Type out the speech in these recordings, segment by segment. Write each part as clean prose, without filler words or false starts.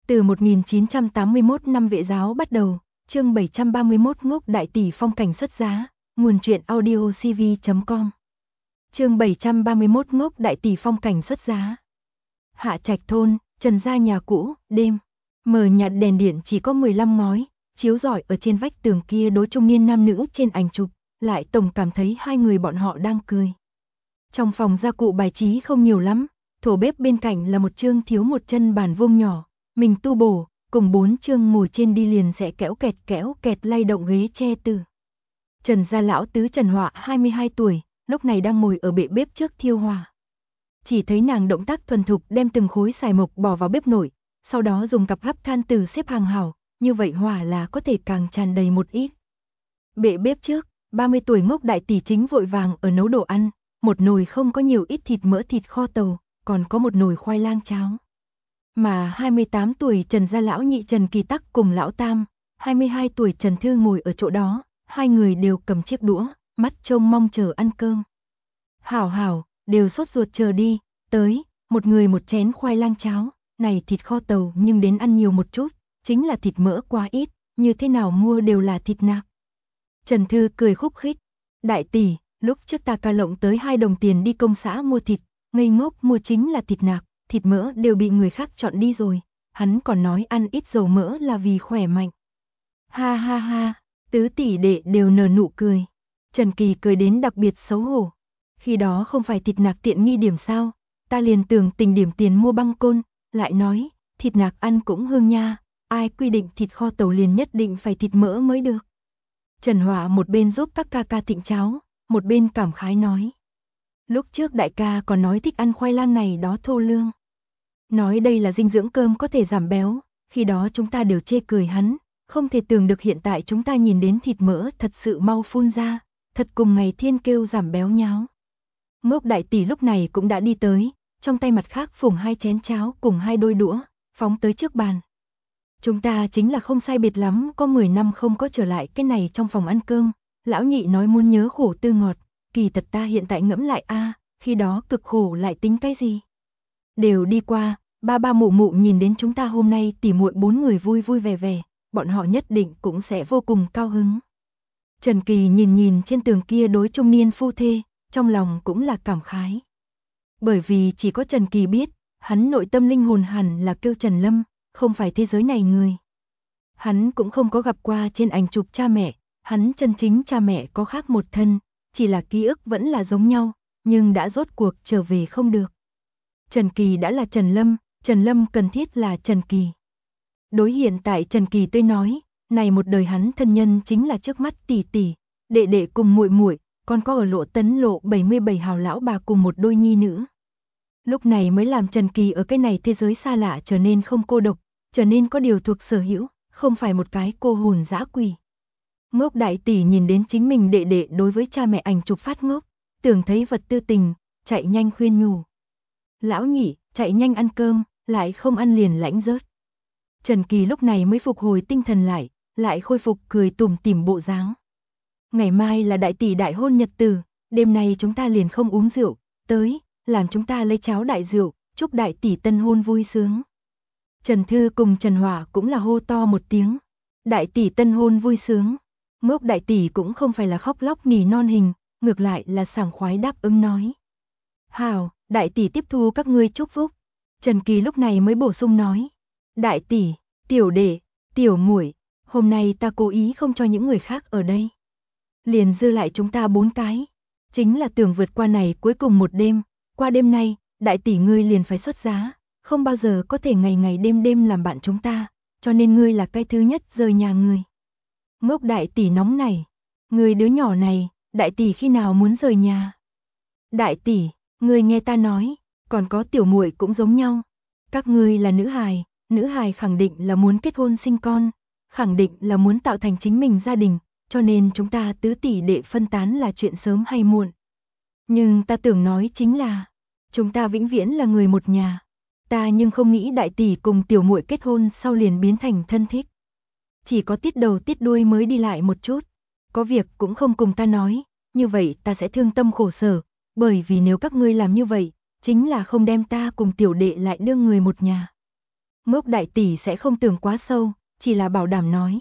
Từ 1981 năm Vệ giáo bắt đầu, chương 731 Ngốc đại tỷ phong cảnh xuất giá, nguồn truyện audio cv.com. Chương 731 Ngốc đại tỷ phong cảnh xuất giá. Hạ Trạch thôn, Trần gia nhà cũ, đêm. Mờ nhạt đèn điện chỉ có 15 ngói, chiếu rọi ở trên vách tường kia đối trung niên nam nữ trên ảnh chụp, lại tổng cảm thấy hai người bọn họ đang cười. Trong phòng gia cụ bài trí không nhiều lắm, thổ bếp bên cạnh là một chương thiếu một chân bàn vuông nhỏ, mình tu bổ, cùng 4 chương ngồi trên đi liền sẽ kéo kẹt lay động ghế tre từ. Trần gia lão tứ Trần Họa 22 tuổi, lúc này đang ngồi ở bệ bếp trước thiêu hỏa. Chỉ thấy nàng động tác thuần thục đem từng khối xài mộc bỏ vào bếp nổi, sau đó dùng cặp gấp than từ xếp hàng hảo, như vậy hỏa là có thể càng tràn đầy một ít. Bệ bếp trước, 30 tuổi Ngốc đại tỷ chính vội vàng ở nấu đồ ăn, một nồi không có nhiều ít thịt mỡ thịt kho tàu, còn có một nồi khoai lang cháo. Mà 28 tuổi Trần gia lão nhị Trần Kỳ Tắc cùng lão tam, 22 tuổi Trần Thư ngồi ở chỗ đó, hai người đều cầm chiếc đũa, mắt trông mong chờ ăn cơm. Hảo, đều sốt ruột chờ đi, tới, một người một chén khoai lang cháo, này thịt kho tàu nhưng đến ăn nhiều một chút, chính là thịt mỡ quá ít, như thế nào mua đều là thịt nạc. Trần Thư cười khúc khích, đại tỷ, lúc trước ta ca lộng tới 2 đồng tiền đi công xã mua thịt, ngây ngốc mua chính là thịt nạc, thịt mỡ đều bị người khác chọn đi rồi, hắn còn nói ăn ít dầu mỡ là vì khỏe mạnh. Ha, tứ tỷ đệ đều nở nụ cười. Trần Kỳ cười đến đặc biệt xấu hổ. Khi đó không phải thịt nạc tiện nghi điểm sao, ta liền tưởng tình điểm tiền mua băng côn, lại nói, thịt nạc ăn cũng hương nha, ai quy định thịt kho tàu liền nhất định phải thịt mỡ mới được. Trần Họa một bên giúp các ca ca thịnh cháo, một bên cảm khái nói. Lúc trước đại ca còn nói thích ăn khoai lang này đó thô lương. Nói đây là dinh dưỡng cơm có thể giảm béo, khi đó chúng ta đều chê cười hắn, không thể tưởng được hiện tại chúng ta nhìn đến thịt mỡ thật sự mau phun ra, thật cùng ngày thiên kêu giảm béo nháo. Ngốc đại tỷ lúc này cũng đã đi tới, trong tay mặt khác phủng 2 chén cháo cùng 2 đôi đũa, phóng tới trước bàn. Chúng ta chính là không sai biệt lắm, có 10 năm không có trở lại cái này trong phòng ăn cơm, lão nhị nói muốn nhớ khổ tư ngọt, kỳ thật ta hiện tại ngẫm lại khi đó cực khổ lại tính cái gì. Đều đi qua, ba mụ mụ nhìn đến chúng ta hôm nay tỉ muội 4 người vui vui vẻ, bọn họ nhất định cũng sẽ vô cùng cao hứng. Trần Kỳ nhìn trên tường kia đối trung niên phu thê, trong lòng cũng là cảm khái. Bởi vì chỉ có Trần Kỳ biết, hắn nội tâm linh hồn hẳn là kêu Trần Lâm, không phải thế giới này người. Hắn cũng không có gặp qua trên ảnh chụp cha mẹ, hắn chân chính cha mẹ có khác một thân, chỉ là ký ức vẫn là giống nhau, nhưng đã rốt cuộc trở về không được. Trần Kỳ đã là Trần Lâm cần thiết là Trần Kỳ. Đối hiện tại Trần Kỳ tôi nói, này một đời hắn thân nhân chính là trước mắt tỷ tỷ, đệ đệ cùng muội muội, còn có ở lộ Tấn lộ 77 hào lão bà cùng một đôi nhi nữ. Lúc này mới làm Trần Kỳ ở cái này thế giới xa lạ trở nên không cô độc, trở nên có điều thuộc sở hữu, không phải một cái cô hồn dã quỷ. Ngốc đại tỷ nhìn đến chính mình đệ đệ đối với cha mẹ ảnh chụp phát ngốc, tưởng thấy vật tư tình, chạy nhanh khuyên nhủ. Lão nhị, chạy nhanh ăn cơm, lại không ăn liền lãnh rớt. Trần Kỳ lúc này mới phục hồi tinh thần lại khôi phục cười tủm tỉm bộ dáng. Ngày mai là đại tỷ đại hôn nhật tử, đêm nay chúng ta liền không uống rượu, tới, làm chúng ta lấy cháo đại rượu, chúc đại tỷ tân hôn vui sướng. Trần Thư cùng Trần Hỏa cũng là hô to một tiếng. Đại tỷ tân hôn vui sướng. Ngốc đại tỷ cũng không phải là khóc lóc nỉ non hình, ngược lại là sảng khoái đáp ứng nói. Hảo, đại tỷ tiếp thu các ngươi chúc phúc. Trần Kỳ lúc này mới bổ sung nói. Đại tỷ, tiểu đệ, tiểu muội, hôm nay ta cố ý không cho những người khác ở đây. Liền dư lại chúng ta 4 cái. Chính là tưởng vượt qua này cuối cùng một đêm, qua đêm nay, đại tỷ ngươi liền phải xuất giá, không bao giờ có thể ngày đêm làm bạn chúng ta, cho nên ngươi là cái thứ nhất rời nhà ngươi. Ngốc đại tỷ nóng này, ngươi đứa nhỏ này, đại tỷ khi nào muốn rời nhà? Đại tỷ, ngươi nghe ta nói, còn có tiểu muội cũng giống nhau. Các ngươi là nữ hài khẳng định là muốn kết hôn sinh con, khẳng định là muốn tạo thành chính mình gia đình, cho nên chúng ta tứ tỷ đệ phân tán là chuyện sớm hay muộn. Nhưng ta tưởng nói chính là, chúng ta vĩnh viễn là người một nhà. Ta nhưng không nghĩ đại tỷ cùng tiểu muội kết hôn sau liền biến thành thân thích. Chỉ có tiết đầu tiết đuôi mới đi lại một chút, có việc cũng không cùng ta nói, như vậy ta sẽ thương tâm khổ sở, bởi vì nếu các ngươi làm như vậy, chính là không đem ta cùng tiểu đệ lại đương người một nhà. Ngốc đại tỷ sẽ không tưởng quá sâu, chỉ là bảo đảm nói.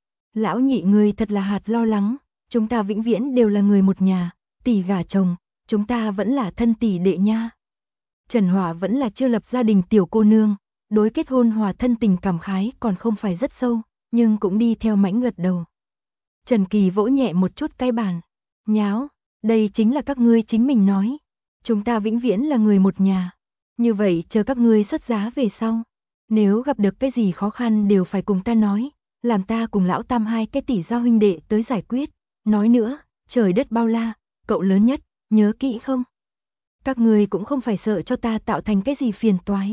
Lão Nhị ngươi thật là hạt lo lắng, chúng ta vĩnh viễn đều là người một nhà, tỷ gả chồng, chúng ta vẫn là thân tỷ đệ nha. Trần Hỏa vẫn là chưa lập gia đình tiểu cô nương, đối kết hôn hòa thân tình cảm khái còn không phải rất sâu, nhưng cũng đi theo mãnh gật đầu. Trần Kỳ vỗ nhẹ một chút cái bàn, nháo, đây chính là các ngươi chính mình nói, chúng ta vĩnh viễn là người một nhà, như vậy chờ các ngươi xuất giá về sau, nếu gặp được cái gì khó khăn đều phải cùng ta nói, làm ta cùng lão Tam hai cái tỷ giao huynh đệ tới giải quyết, nói nữa, trời đất bao la, cậu lớn nhất, nhớ kỹ không? Các ngươi cũng không phải sợ cho ta tạo thành cái gì phiền toái.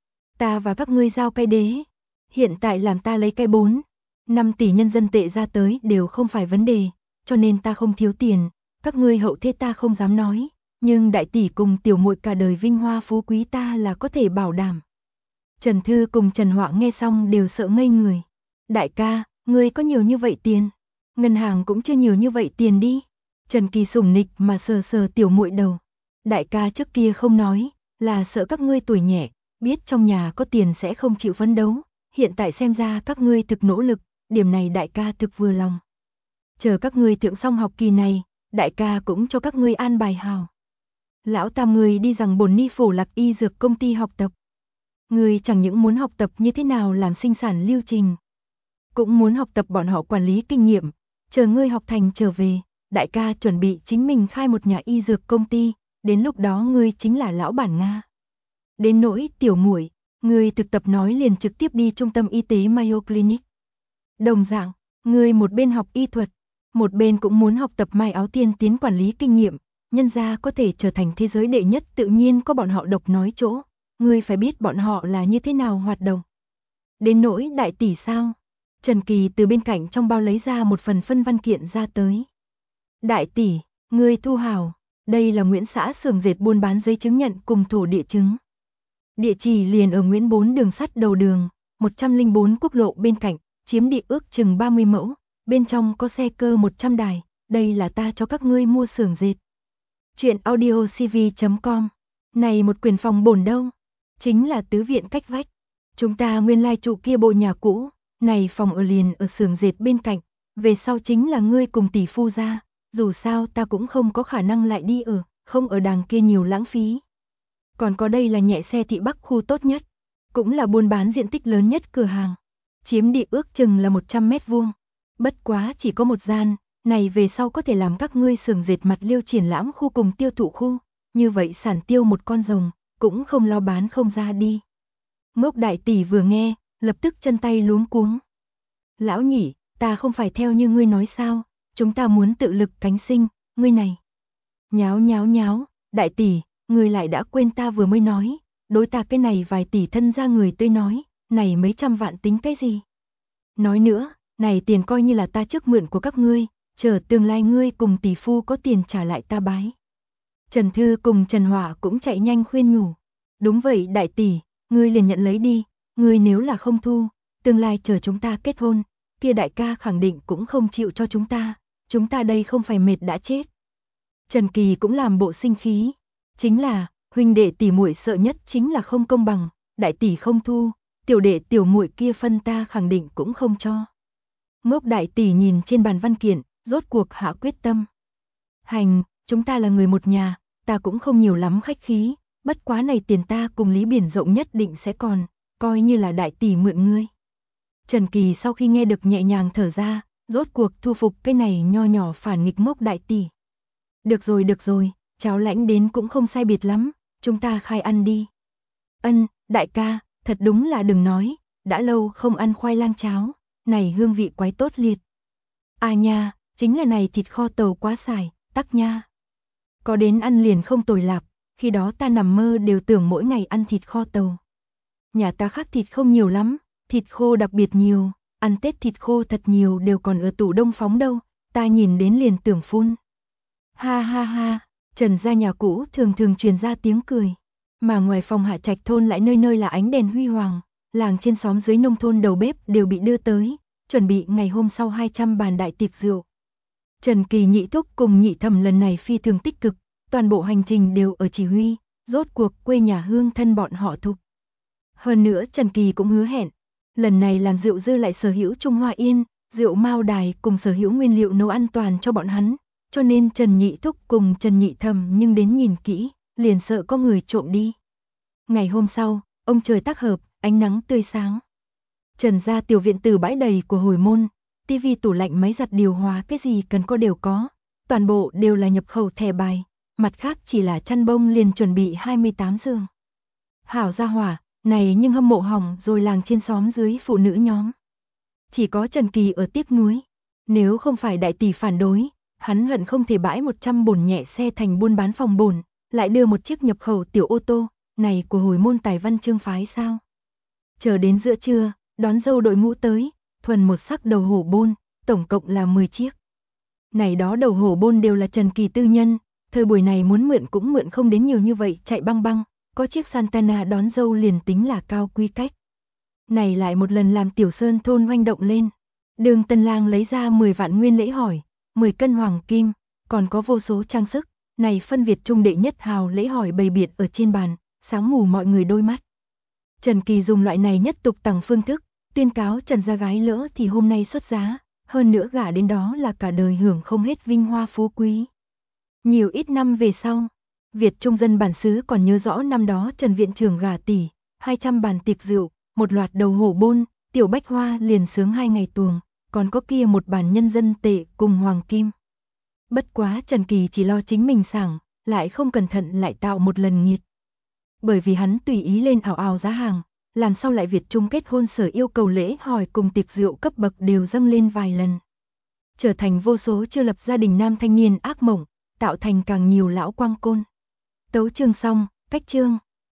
Ta và các ngươi giao cái đế, hiện tại làm ta lấy cái 4-5 tỷ nhân dân tệ ra tới đều không phải vấn đề, cho nên ta không thiếu tiền, các ngươi hậu thế ta không dám nói, nhưng đại tỷ cùng tiểu muội cả đời vinh hoa phú quý ta là có thể bảo đảm. Trần Thư cùng Trần Họa nghe xong đều sợ ngây người. Đại ca, ngươi có nhiều như vậy tiền? Ngân hàng cũng chưa nhiều như vậy tiền đi. Trần Kỳ sủng nịch mà sờ sờ tiểu muội đầu. Đại ca trước kia không nói, là sợ các ngươi tuổi nhẹ, biết trong nhà có tiền sẽ không chịu phấn đấu, hiện tại xem ra các ngươi thực nỗ lực, điểm này đại ca thực vừa lòng. Chờ các ngươi thượng xong học kỳ này, đại ca cũng cho các ngươi an bài hào. Lão Tam ngươi đi rằng bổn ni phổ Lạc Y dược công ty học tập. Ngươi chẳng những muốn học tập như thế nào làm sinh sản lưu trình, cũng muốn học tập bọn họ quản lý kinh nghiệm, chờ ngươi học thành trở về, đại ca chuẩn bị chính mình khai một nhà y dược công ty, đến lúc đó ngươi chính là lão bản Nga. Đến nỗi tiểu muội, ngươi thực tập nói liền trực tiếp đi trung tâm y tế Mayo Clinic. Đồng dạng, ngươi một bên học y thuật, một bên cũng muốn học tập may áo tiên tiến quản lý kinh nghiệm, nhân gia có thể trở thành thế giới đệ nhất tự nhiên có bọn họ độc nói chỗ, ngươi phải biết bọn họ là như thế nào hoạt động. Đến nỗi đại tỷ sao? Trần Kỳ từ bên cạnh trong bao lấy ra một phần phân văn kiện ra tới. Đại tỷ, ngươi thu hào, đây là Nguyễn xã xưởng dệt buôn bán giấy chứng nhận cùng thổ địa chứng. Địa chỉ liền ở Nguyễn 4 đường sắt đầu đường, 104 quốc lộ bên cạnh, chiếm địa ước chừng 30 mẫu, bên trong có xe cơ 100 đài, đây là ta cho các ngươi mua xưởng dệt. Chuyện audiocv.com. Này một quyền phòng bổn đâu? Chính là tứ viện cách vách. Chúng ta nguyên lai trụ kia bộ nhà cũ, này phòng ở liền ở xưởng dệt bên cạnh, về sau chính là ngươi cùng tỷ phu ra, dù sao ta cũng không có khả năng lại đi ở, không ở đàng kia nhiều lãng phí. Còn có đây là nhẹ xe thị Bắc khu tốt nhất, cũng là buôn bán diện tích lớn nhất cửa hàng, chiếm địa ước chừng là 100 mét vuông. Bất quá chỉ có một gian, này về sau có thể làm các ngươi xưởng dệt mặt liêu triển lãm khu cùng tiêu thụ khu, như vậy sản tiêu một con rồng, cũng không lo bán không ra đi. Ngốc đại tỷ vừa nghe, lập tức chân tay luống cuống. Lão Nhị, ta không phải theo như ngươi nói sao, chúng ta muốn tự lực cánh sinh, ngươi này. Nháo nháo nháo, đại tỷ, ngươi lại đã quên ta vừa mới nói, đối ta cái này vài tỷ thân ra người tôi nói, này mấy trăm vạn tính cái gì. Nói nữa, này tiền coi như là ta trước mượn của các ngươi, chờ tương lai ngươi cùng tỷ phu có tiền trả lại ta bái. Trần Thư cùng Trần Hỏa cũng chạy nhanh khuyên nhủ. Đúng vậy đại tỷ, ngươi liền nhận lấy đi, ngươi nếu là không thu, tương lai chờ chúng ta kết hôn, kia đại ca khẳng định cũng không chịu cho chúng ta đây không phải mệt đã chết. Trần Kỳ cũng làm bộ sinh khí, chính là, huynh đệ tỷ muội sợ nhất chính là không công bằng, đại tỷ không thu, tiểu đệ tiểu muội kia phân ta khẳng định cũng không cho. Ngốc đại tỷ nhìn trên bàn văn kiện, rốt cuộc hạ quyết tâm. Hành, chúng ta là người một nhà, ta cũng không nhiều lắm khách khí, bất quá này tiền ta cùng Lý Biển Rộng nhất định sẽ còn, coi như là đại tỷ mượn ngươi. Trần Kỳ sau khi nghe được nhẹ nhàng thở ra, rốt cuộc thu phục cái này nho nhỏ phản nghịch Ngốc đại tỷ. Được rồi, cháo lãnh đến cũng không sai biệt lắm, chúng ta khai ăn đi. Ân, đại ca, thật đúng là đừng nói, đã lâu không ăn khoai lang cháo, này hương vị quái tốt liệt. À nha, chính là này thịt kho tàu quá xài, tắc nha. Có đến ăn liền không tồi lạp, khi đó ta nằm mơ đều tưởng mỗi ngày ăn thịt kho tàu. Nhà ta khác thịt không nhiều lắm, thịt khô đặc biệt nhiều, ăn Tết thịt khô thật nhiều đều còn ở tủ đông phóng đâu, ta nhìn đến liền tưởng phun. Ha ha ha, Trần gia nhà cũ thường thường truyền ra tiếng cười, mà ngoài phòng Hạ Trạch thôn lại nơi nơi là ánh đèn huy hoàng, làng trên xóm dưới nông thôn đầu bếp đều bị đưa tới, chuẩn bị ngày hôm sau 200 bàn đại tiệc rượu. Trần Kỳ nhị thúc cùng nhị thẩm lần này phi thường tích cực, toàn bộ hành trình đều ở chỉ huy, rốt cuộc quê nhà hương thân bọn họ Thục. Hơn nữa Trần Kỳ cũng hứa hẹn, lần này làm rượu dư lại sở hữu Trung Hoa Yên, rượu Mao Đài cùng sở hữu nguyên liệu nấu an toàn cho bọn hắn, cho nên Trần Nhị Thúc cùng Trần Nhị Thẩm nhưng đến nhìn kỹ, liền sợ có người trộm đi. Ngày hôm sau, ông trời tác hợp, ánh nắng tươi sáng. Trần gia tiểu viện tử bãi đầy của hồi môn, tivi, tủ lạnh, máy giặt, điều hòa, cái gì cần có đều có, toàn bộ đều là nhập khẩu thẻ bài, mặt khác chỉ là chăn bông liền chuẩn bị 28 giường. Hảo gia hỏa, này nhưng hâm mộ hỏng rồi làng trên xóm dưới phụ nữ nhóm. Chỉ có Trần Kỳ ở tiếc nuối, nếu không phải đại tỷ phản đối, hắn hận không thể bãi 100 bồn nhẹ xe thành buôn bán phòng bồn, lại đưa một chiếc nhập khẩu tiểu ô tô, này của hồi môn Tài Văn Chương phái sao. Chờ đến giữa trưa, đón dâu đội ngũ tới, thuần một sắc đầu hổ bôn, tổng cộng là 10 chiếc. Này đó đầu hổ bôn đều là Trần Kỳ tư nhân, thời buổi này muốn mượn cũng mượn không đến nhiều như vậy, chạy băng băng, có chiếc Santana đón dâu liền tính là cao quy cách. Này lại một lần làm Tiểu Sơn thôn hoành động lên. Đường Tân Lang lấy ra 10 vạn nguyên lễ hỏi, 10 cân hoàng kim, còn có vô số trang sức, này phân Việt trung đệ nhất hào lễ hỏi bày biện ở trên bàn, sáng mù mọi người đôi mắt. Trần Kỳ dùng loại này nhất tục tằng phương thức, tuyên cáo Trần gia gái lỡ thì hôm nay xuất giá, hơn nữa gả đến đó là cả đời hưởng không hết vinh hoa phú quý. Nhiều ít năm về sau, Việt trung dân bản xứ còn nhớ rõ năm đó Trần viện trưởng gả tỷ, 200 bàn tiệc rượu, một loạt đầu hổ bôn, tiểu bách hoa liền sướng 2 ngày tuồng, còn có kia một bàn nhân dân tệ cùng hoàng kim. Bất quá Trần Kỳ chỉ lo chính mình sảng, lại không cẩn thận lại tạo một lần nghiệt. Bởi vì hắn tùy ý lên ảo ảo giá hàng, làm sao lại Việt trung kết hôn sở yêu cầu lễ hỏi cùng tiệc rượu cấp bậc đều dâng lên vài lần. Trở thành vô số chưa lập gia đình nam thanh niên ác mộng, tạo thành càng nhiều lão quang côn. Tấu chương xong, cách chương.